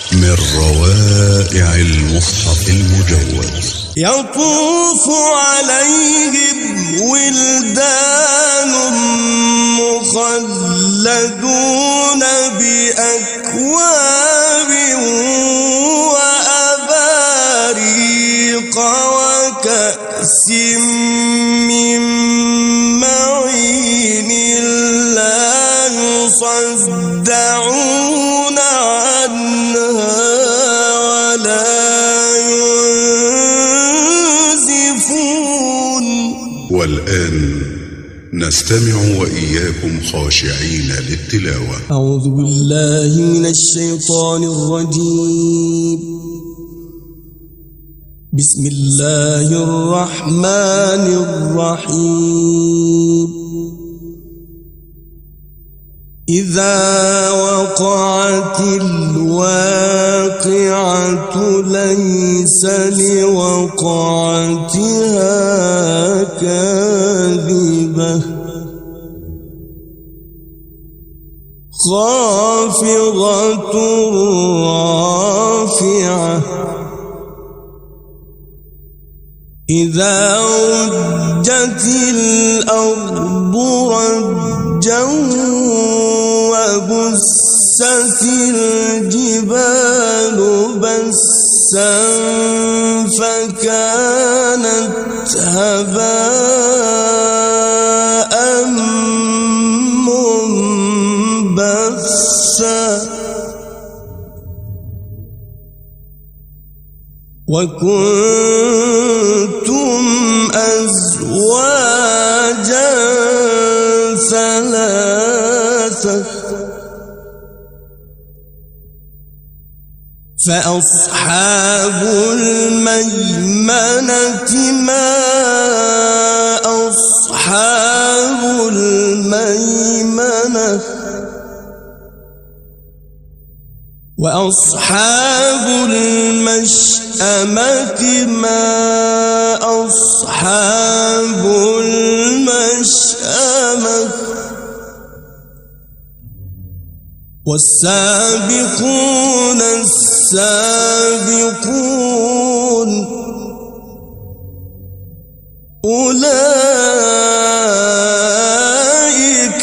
من روائع المصحف المجود. يطوف عليهم ولدان مخلدون بأكواب وأباريق وكأس من معين لا يصدعون عنها ولا ينزفون. والآن نستمع وإياكم خاشعين للتلاوة. أعوذ بالله من الشيطان الرجيم. بسم الله الرحمن الرحيم. إذا وقعت الواقعة ليس لوقعتها كاذبة خافضة رافعة إذا رجت الأرض رجا وبست الجبال بسا فكانت هباء منبثا وكنتم أزواجا ثلاثة فأصحاب الميمنة ما أصحاب الميمنة وأصحاب المشأمة ما أصحاب المشأمة والسابقون السابقون أولئك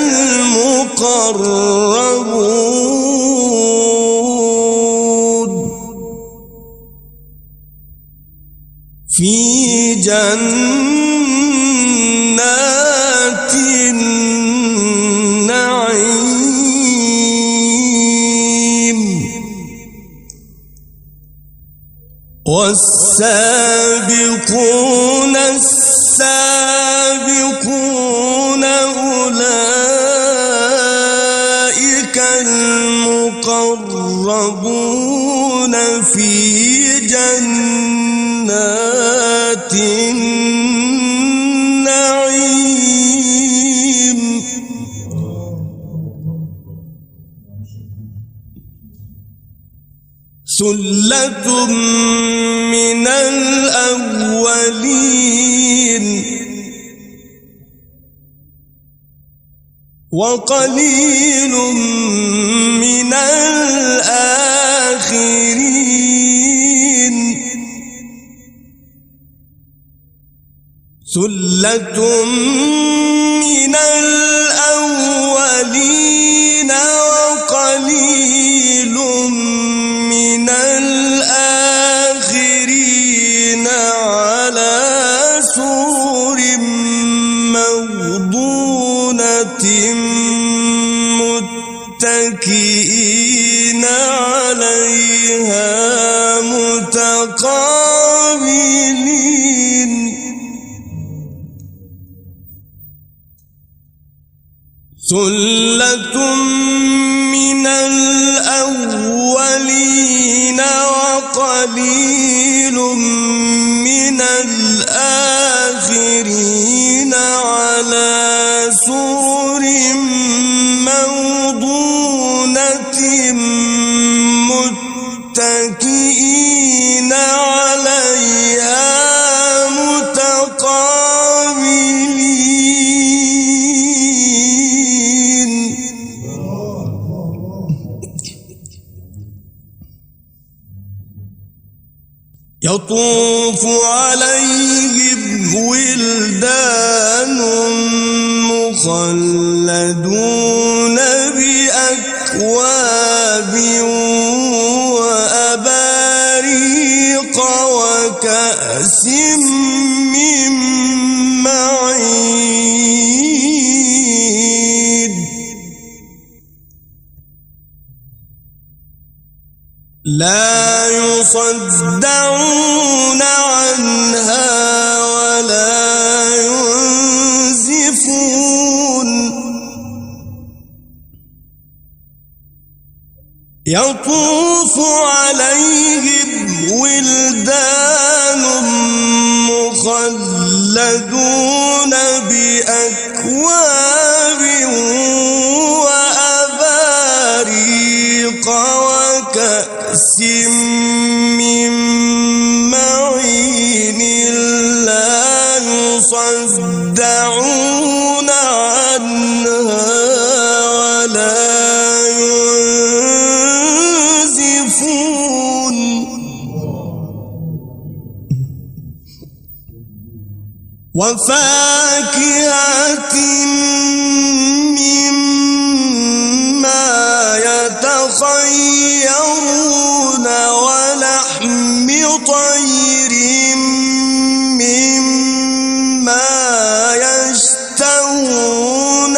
المقربون في جنات النعيم والسابقون السابقون أولئك المقربون في جنات النعيم ثلة من الأولين وقليل من الآخرين ثلة من الأولين وقليل من الآخرين على سرر موضونة متكئين عليها متقابلين ثلة من الأولين وقليل من الآخرين على سرر موضونة متكئين عليها متقابلين يطوف عليهم ولدان مخلدون بأكواب وأباريق وكأس من معين لا يصدعون عنها ولا ينزفون يطوف عليهم ولدان مخلدون بأكواب وأباريق وكأس من معين لا يصدعون عنها ولا ينزفون وفاكهة مما يتخيرون ولحم طير مما يشتهون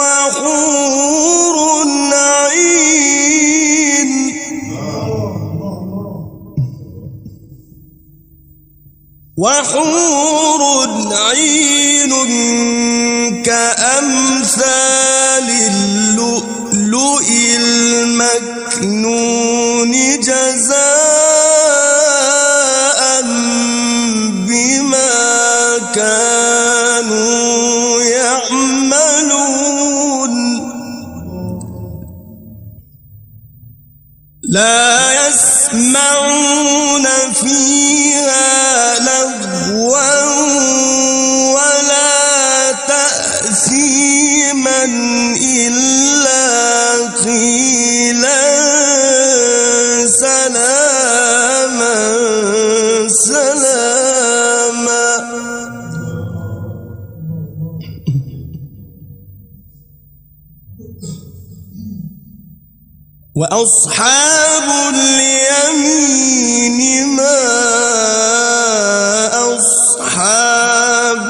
وحور عين كأمثال اللؤلؤ المكنون جزاء بما كانوا يعملون لا يسمعون فيها لغوا ولا تأثيما إلا قيلا سلاما سلاما وأصحاب اليمين ما أصحاب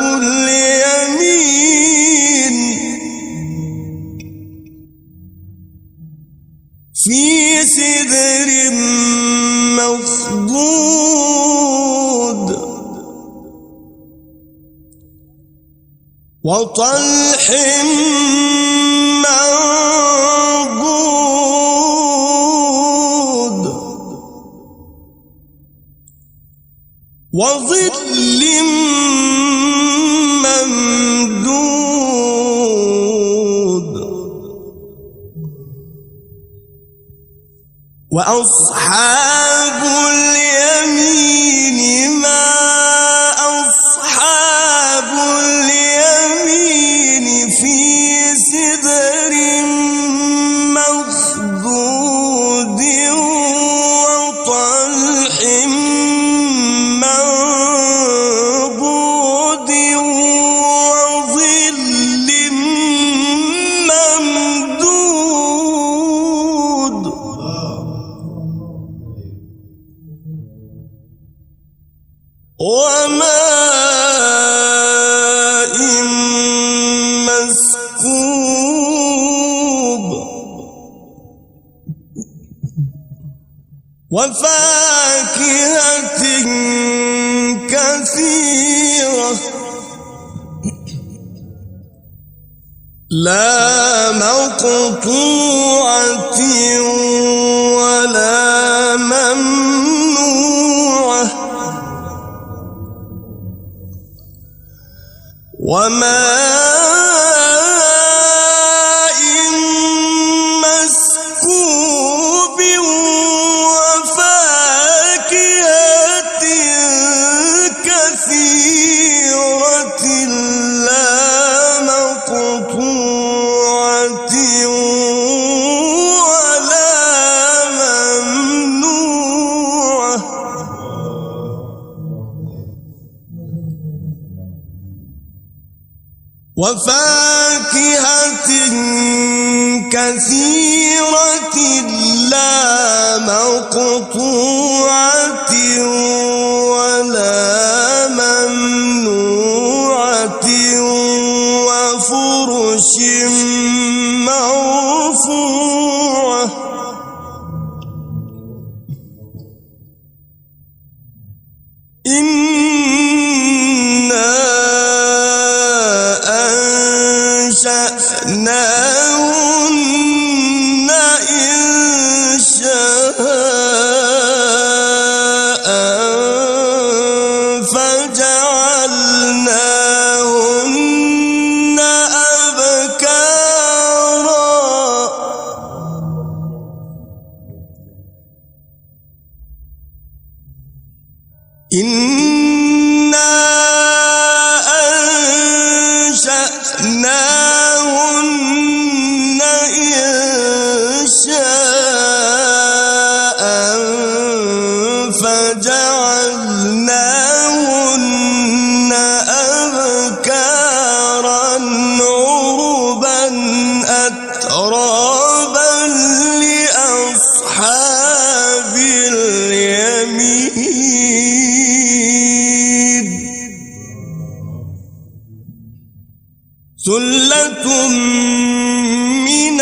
اليمين في سدر مخضود وطلح منضود وظل ممدود وأصحاب اليمين ما أصحاب اليمين في سدر مخضود وطلح منضود وظل ممدود وماء مسكوب وفاكهة كثيرة لا مقطوعة ولا ممنوعة وماء مسكوب وفاكهة كثيرة لا مقطوعة ولا ممنوعة وفاكهة كثيرة لا مقطوعة ولا ممنوعة وفرش مرفوعة إنا أنشأناهن إنشاء فجعلناهن أبكارا إنا أنشأناهن إنشاء فجعلناهن أبكارا عربا أترابا لأصحاب اليمين ثلة من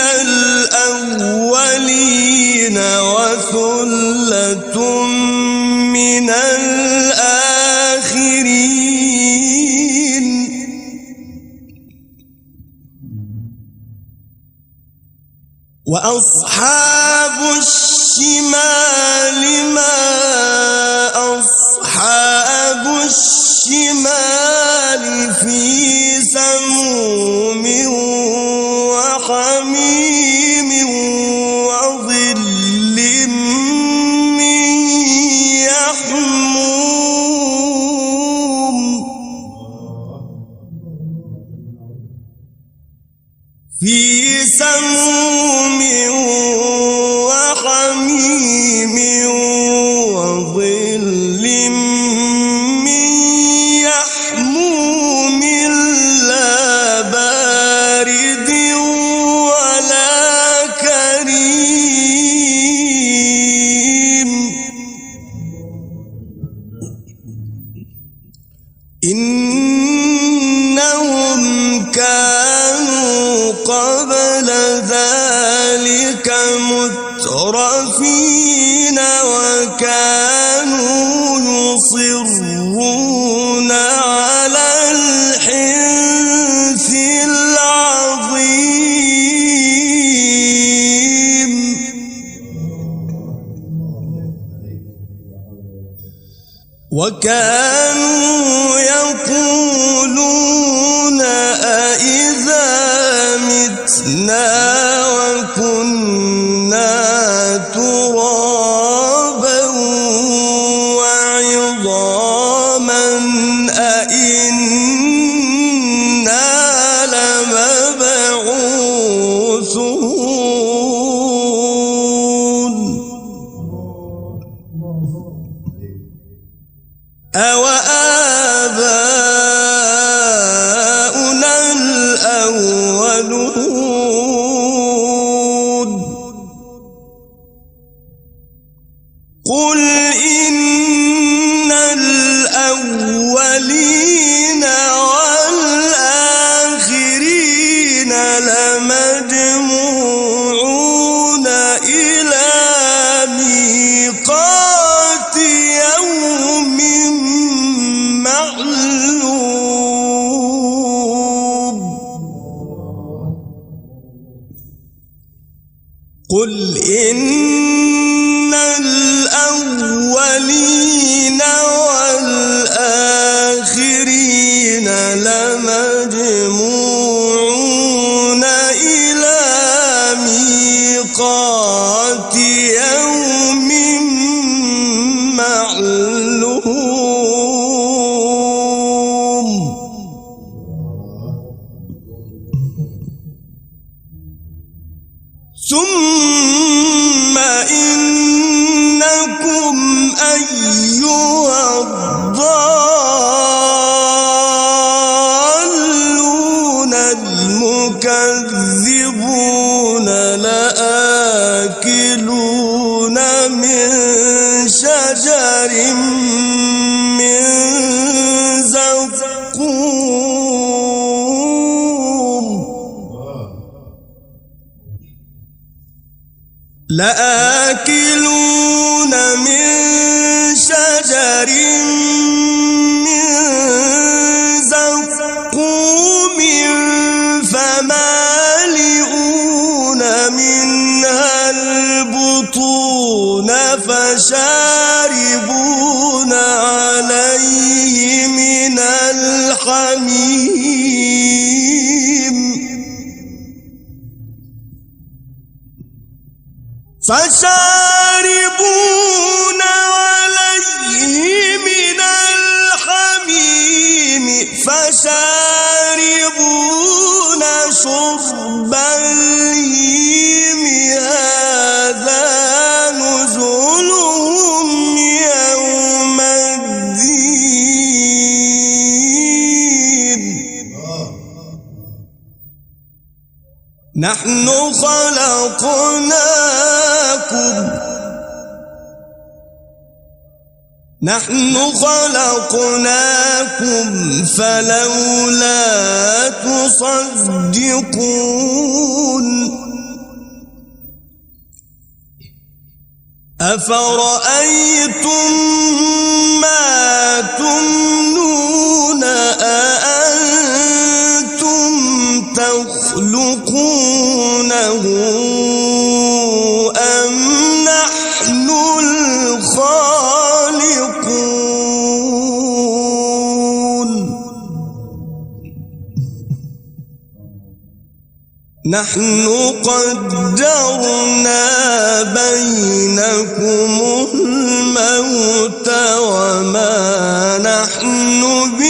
الأولين وثلة من الآخرين وأصحاب الشمال ما أصحاب الشمال في سموم وحميم وظل من يحموم في سموم وحميم وظل من يحموم لا بارد ولا كريم إنهم كانوا قبل ذلك مترفين وكانوا يصرون على الحنث العظيم وكانوا يقولون أإذا متنا وكنا ترابا وعظاما أإنا لمبعوثون أوآباؤنا الأولون قل إن الأولين والآخرين لمجموعون إلى ميقات يوم معلوم قل إن الأولين والآخرين لمجموعون إلى ميقات يوم معلوم ثم من شجر من زقوم لآكلون من شجر من زقوم فمالئون منها البطون فشاربون عليه من الحميم فشاربون عليه من الحميم فشاربون شرب الهيم هذا نزلهم يوم الدين نحن خلقناكم فلولا تصدقون أفرأيتم ما تمنون أأنتم تخلقونه أم نحن الخالقون نحن قدرنا بينكم الموت وما نحن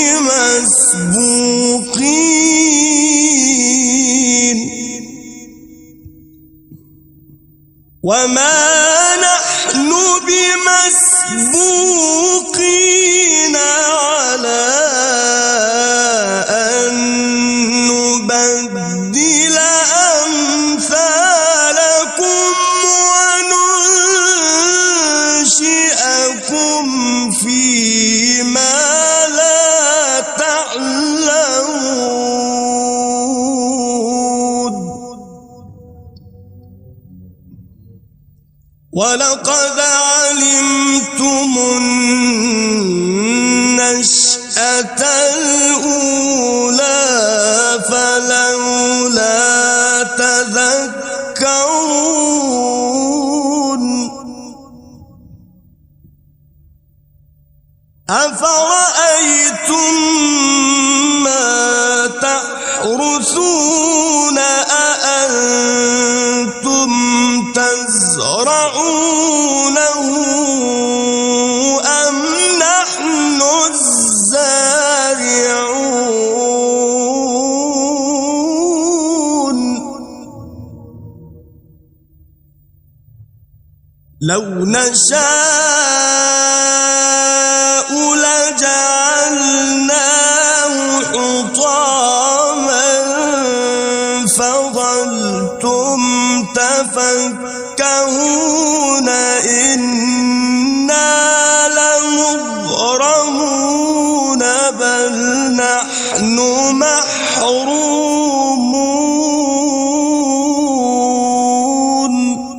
بمسبوقين على أن نبدل أمثالكم وننشئكم فيما لا تعلمون ولقد علمتم النشأة الأولى فلولا تذكرون أفرأيتم ما تحرثون أأنتم تزرعونه أم نحن الزارعون لو نشاء لجعلناه حطاما فظلتم تفكهون إنا لمغرمون بل نحن محرومون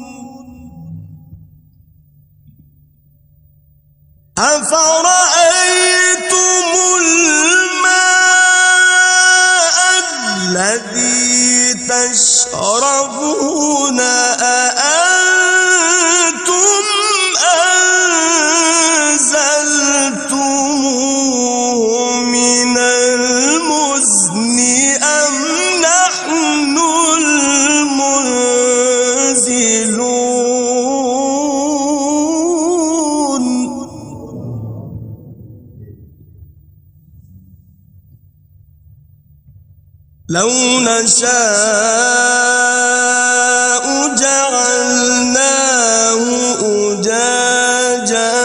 أفرأيتم الماء الذي تشربون أأنتم أنزلتموه من المزن أم نحن المنزلون لو نشاء جعلناه أجاجا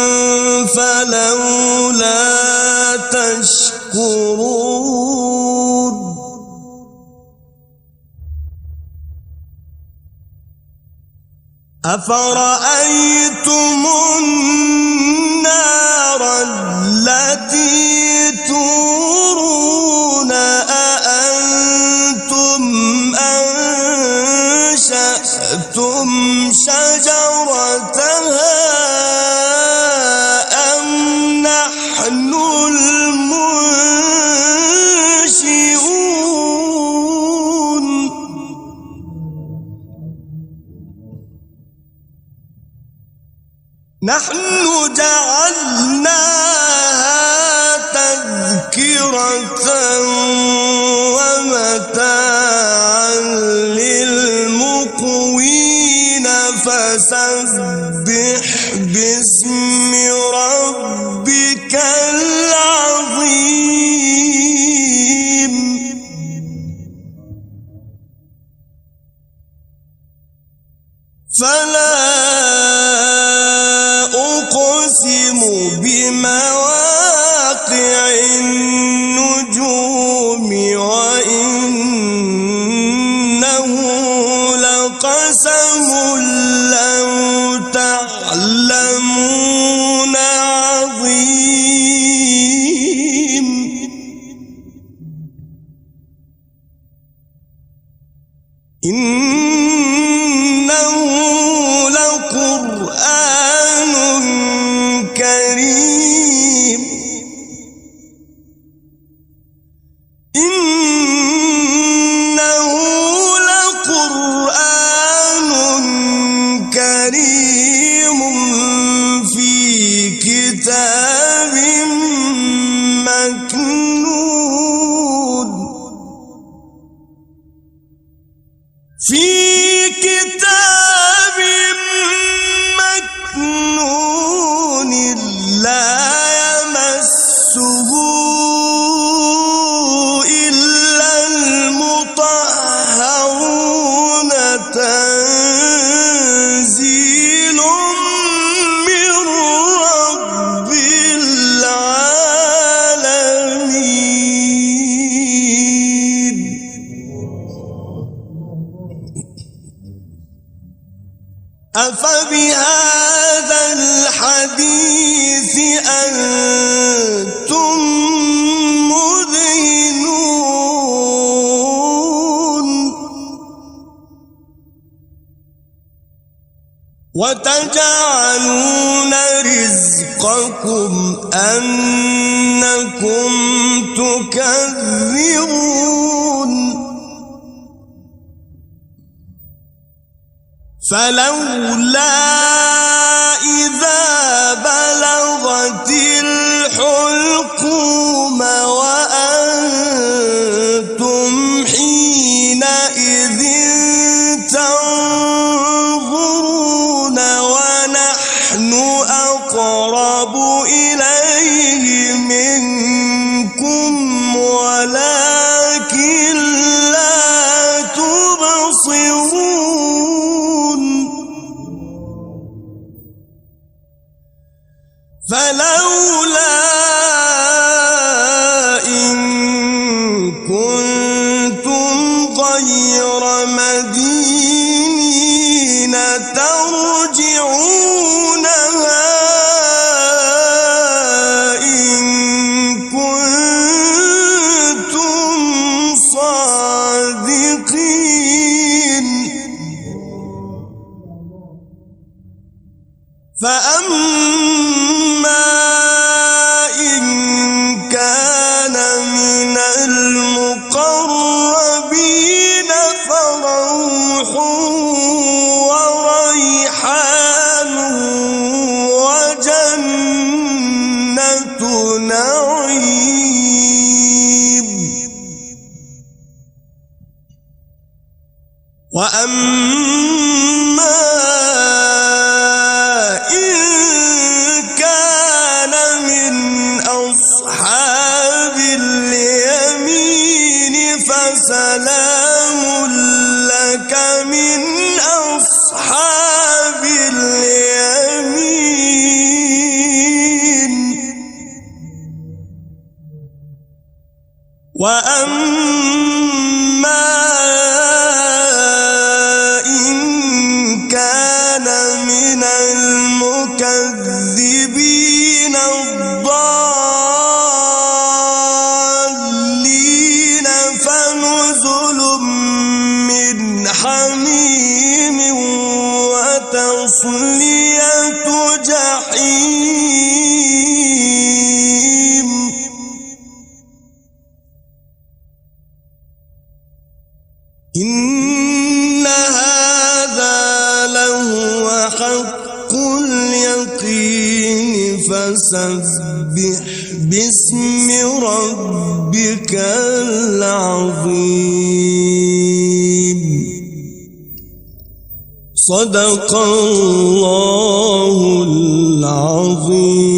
فلولا تشكرون أفرأيتم النار التي تورون أأنتم أنشأتم شجرتها أم نحن المنشئون نحن جعلناها تذكرة ومتاعا للمقوين فسبح باسم ربك العظيم فلا أقسم بمواقع النجوم وإنه لقسم لو تعلمون عظيم إنه لقرآن كريم إنه لقرآن كريم في كتاب مكنون في كتاب مكنون لا يمسه إلا المطهرون تنزيل من رب العالمين أفبهذا الحديث أنتم مدهنون وتجعلون رزقكم أنكم تكذبون فلولا إذا بلغت الحلقوم وأنتم حينئذ تنظرون ونحن أقرب إليه منكم ولكن لا تبصرون فلولا إن كنتم غير مدينين ترجعونها إن كنتم صادقين فأما إن كان من المقربين فروح وريحان وجنة نعيم وأما إن كان من أصحاب اليمين فسلام لك من أصحاب اليمين وأما إن كان المكذبين الضالين فنزل من حميم وتصلية جحيم إن هذا لهو حق اليقين فسبح باسم ربك العظيم صدق الله العظيم.